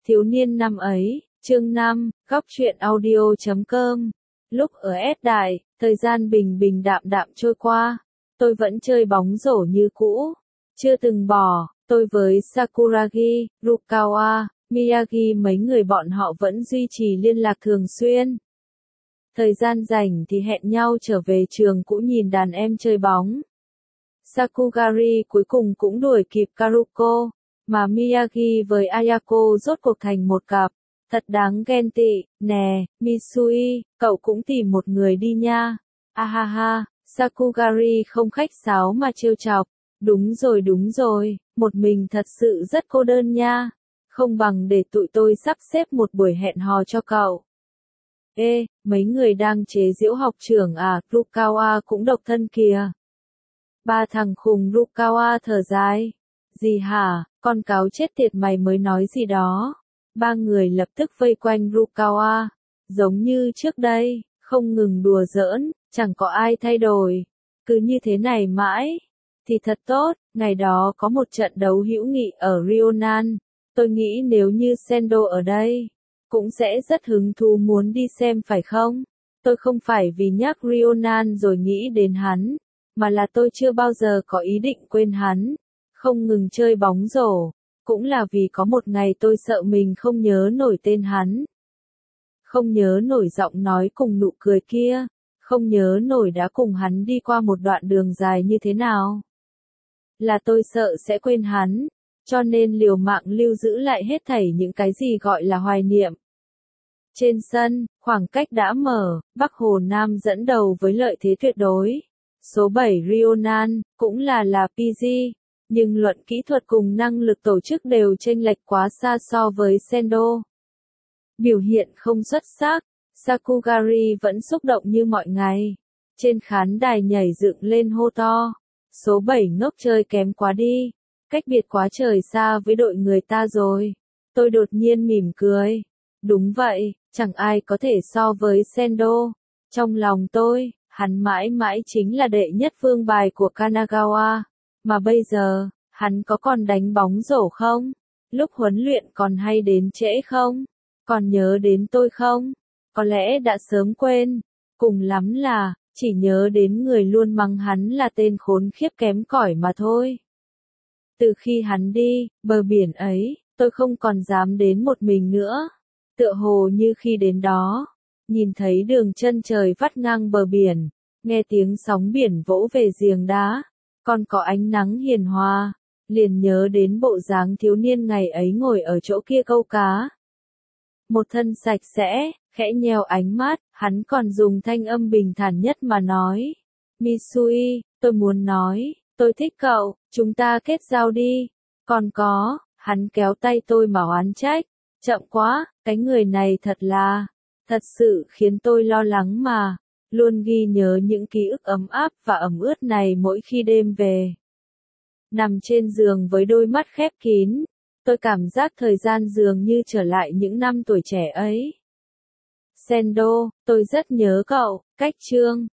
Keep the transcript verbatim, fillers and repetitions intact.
Thiếu niên năm ấy, chương năm, góc truyện audio chấm com. Lúc ở S Đại, thời gian bình bình đạm đạm trôi qua. Tôi vẫn chơi bóng rổ như cũ. Chưa từng bỏ, tôi với Sakuragi, Rukawa, Miyagi mấy người bọn họ vẫn duy trì liên lạc thường xuyên. Thời gian rảnh thì hẹn nhau trở về trường cũ nhìn đàn em chơi bóng. Sakugari cuối cùng cũng đuổi kịp Karuko, mà Miyagi với Ayako rốt cuộc thành một cặp. Thật đáng ghen tị, nè, Misui, cậu cũng tìm một người đi nha. Ahaha, Sakugari không khách sáo mà trêu chọc. Đúng rồi đúng rồi, một mình thật sự rất cô đơn nha. Không bằng để tụi tôi sắp xếp một buổi hẹn hò cho cậu. Ê, mấy người đang chế giễu học trưởng à, Rukawa cũng độc thân kìa. Ba thằng khùng Rukawa thở dài. Gì hả, con cáo chết tiệt mày mới nói gì đó. Ba người lập tức vây quanh Rukawa. Giống như trước đây, không ngừng đùa giỡn, chẳng có ai thay đổi. Cứ như thế này mãi, thì thật tốt. Ngày đó có một trận đấu hữu nghị ở Ryonan. Tôi nghĩ nếu như Sendo ở đây, cũng sẽ rất hứng thú muốn đi xem phải không? Tôi không phải vì nhắc Ryonan rồi nghĩ đến hắn, mà là tôi chưa bao giờ có ý định quên hắn. Không ngừng chơi bóng rổ, cũng là vì có một ngày tôi sợ mình không nhớ nổi tên hắn. Không nhớ nổi giọng nói cùng nụ cười kia, không nhớ nổi đã cùng hắn đi qua một đoạn đường dài như thế nào. Là tôi sợ sẽ quên hắn, cho nên liều mạng lưu giữ lại hết thảy những cái gì gọi là hoài niệm. Trên sân, khoảng cách đã mở, Bắc Hồ Nam dẫn đầu với lợi thế tuyệt đối. Số bảy Ryonan, cũng là là pê giê, nhưng luận kỹ thuật cùng năng lực tổ chức đều chênh lệch quá xa so với Sendo. Biểu hiện không xuất sắc, Sakugari vẫn xúc động như mọi ngày. Trên khán đài nhảy dựng lên hô to. Số bảy ngốc chơi kém quá đi, cách biệt quá trời xa với đội người ta rồi. Tôi đột nhiên mỉm cười. Đúng vậy, chẳng ai có thể so với Sendo. Trong lòng tôi, hắn mãi mãi chính là đệ nhất vương bài của Kanagawa. Mà bây giờ, hắn có còn đánh bóng rổ không? Lúc huấn luyện còn hay đến trễ không? Còn nhớ đến tôi không? Có lẽ đã sớm quên. Cùng lắm là, chỉ nhớ đến người luôn mắng hắn là tên khốn khiếp kém cỏi mà thôi. Từ khi hắn đi, bờ biển ấy, tôi không còn dám đến một mình nữa. Tựa hồ như khi đến đó, nhìn thấy đường chân trời vắt ngang bờ biển, nghe tiếng sóng biển vỗ về giềng đá, còn có ánh nắng hiền hòa, liền nhớ đến bộ dáng thiếu niên ngày ấy ngồi ở chỗ kia câu cá. Một thân sạch sẽ, khẽ nheo ánh mắt, hắn còn dùng thanh âm bình thản nhất mà nói. Misui, tôi muốn nói, tôi thích cậu, chúng ta kết giao đi. Còn có, hắn kéo tay tôi mà oán trách. Chậm quá, cái người này thật là, thật sự khiến tôi lo lắng mà. Luôn ghi nhớ những ký ức ấm áp và ẩm ướt này mỗi khi đêm về. Nằm trên giường với đôi mắt khép kín, tôi cảm giác thời gian dường như trở lại những năm tuổi trẻ ấy. Sendo, tôi rất nhớ cậu, cách chương.